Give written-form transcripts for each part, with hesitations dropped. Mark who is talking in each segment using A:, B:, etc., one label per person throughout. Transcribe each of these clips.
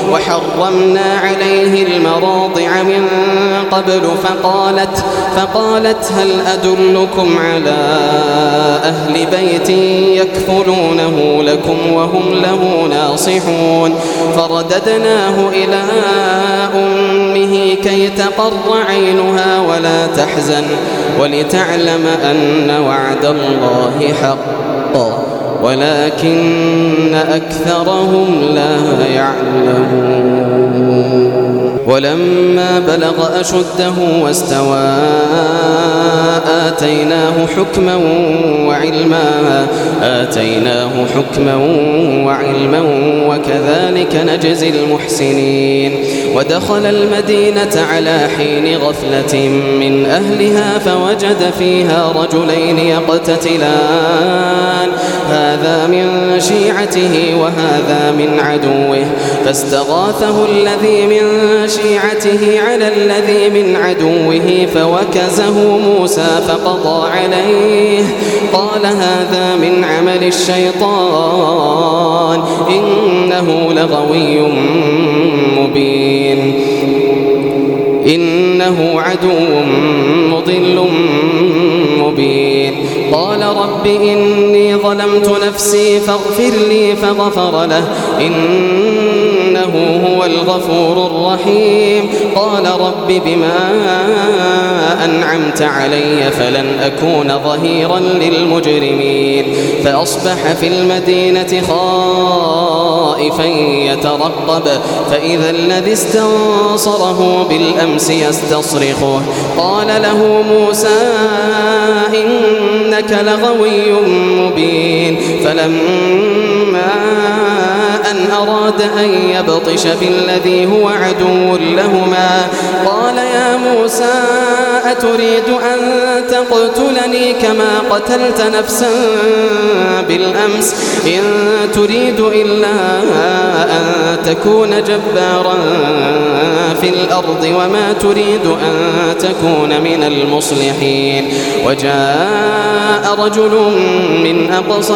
A: وحرمنا عليه المراضع من قبل فقالت هل أدلكم على أهل بيت يكفلونه لكم وهم له ناصحون فرددناه إلى أمه كي تقر عينها ولا تحزن ولتعلم أن وعد الله حق ولكن أكثرهم لا يعلمون. ولما بلغ أشده واستوى آتيناه حكما وعلما وكذلك نجزي المحسنين. ودخل المدينة على حين غفلة من أهلها فوجد فيها رجلين يقتتلان هذا من شيعته وهذا من عدوه فاستغاثه الذي من شيعته على الذي من عدوه فوكزه موسى فقضى عليه قال هذا من عمل الشيطان إنه لغوي مبين إنه عدو مضل مبين. قال رب إني ظلمت نفسي فاغفر لي فغفر له إنه هو الغفور الرحيم. قال رب بما أنعمت علي فلن أكون ظهيرا للمجرمين. فأصبح في المدينة خائفا يترقب فإذا الذي استنصره بالأمس يستصرخه قال له موسى إنك لغوي مبين. فلما أن أراد أن يبطش بالذي هو عدو لهما قال يا موسى أتريد أن تقتلني كما قتلت نفسا بالأمس إن تريد إلا أن تكون جبارا في الأرض وما تريد أن تكون من المصلحين. وجاء رجل من أقصى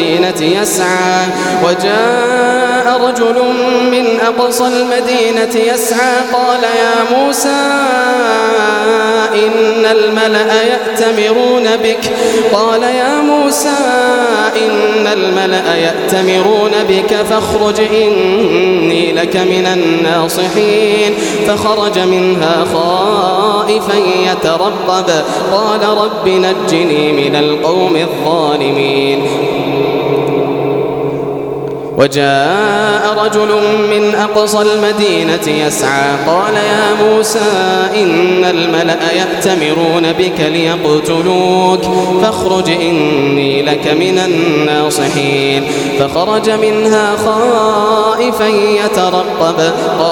A: المدينة يسعى قال يا موسى إن الملأ يأتمرون بك فاخرج إني لك من الناصحين. فخرج منها خائفا يترقب قال رب نجني من القوم الظالمين. وجاء رجل من أقصى المدينة يسعى قال يا موسى إن الملأ يأتمرون بك ليقتلوك فاخرج إني لك من الناصحين. فخرج منها خائفا يترقب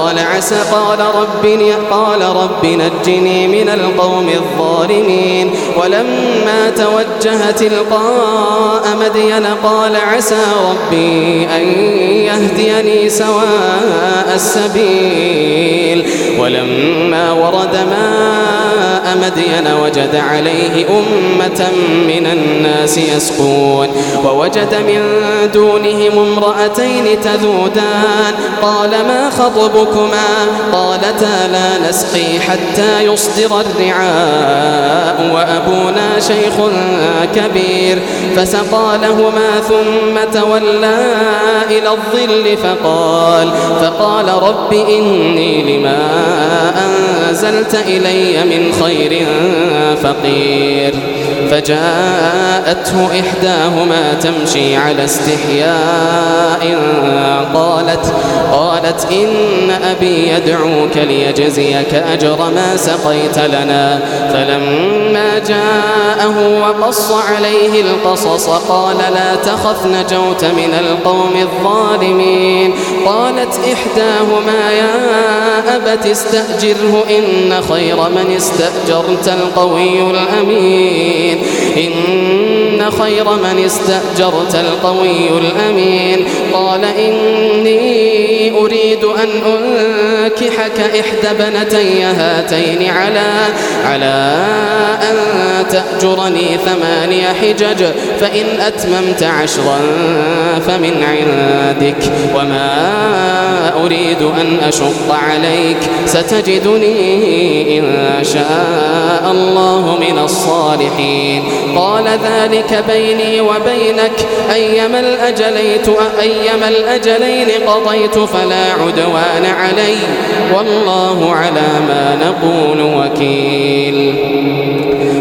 A: قال رب نجني من القوم الظالمين. ولما توجه تلقاء مدين قال عسى ربي أن يهديني سواء السبيل. ولما ورد ماء مدين وجد عليه أمة من الناس يسقون ووجد من دونهم امرأتين تذودان قال ما خطبكما قالتا لا نسقي حتى يصدر الرعاء وأبونا شيخ كبير. فسقى لهما ثم تولى إلى الظل فقال رب إني لما أنزلت إلي من خير فقير. فجاءته إحداهما تمشي على استحياء قالت إن أبي يدعوك ليجزيك أجر ما سقيت لنا. فلما جاءه وقص عليه القصص قال لا تخف نجوت من القوم الظالمين. قالت إحداهما يا أبت استأجره إن خير من استأجرت القوي الأمين إن إن خير من استأجرت القوي الأمين. قال إني أريد أن أنكحك إحدى ابنتي هاتين على أن تأجرني 8 حجج، فإن أتممت 10 فمن عندك، وما أريد أن أشق عليك، ستجدني إن شاء الله من الصالحين. قال ذلك بيني وبينك، أيما الأجلين قضيت فلا عدوان علي، والله على ما نقول وكيل.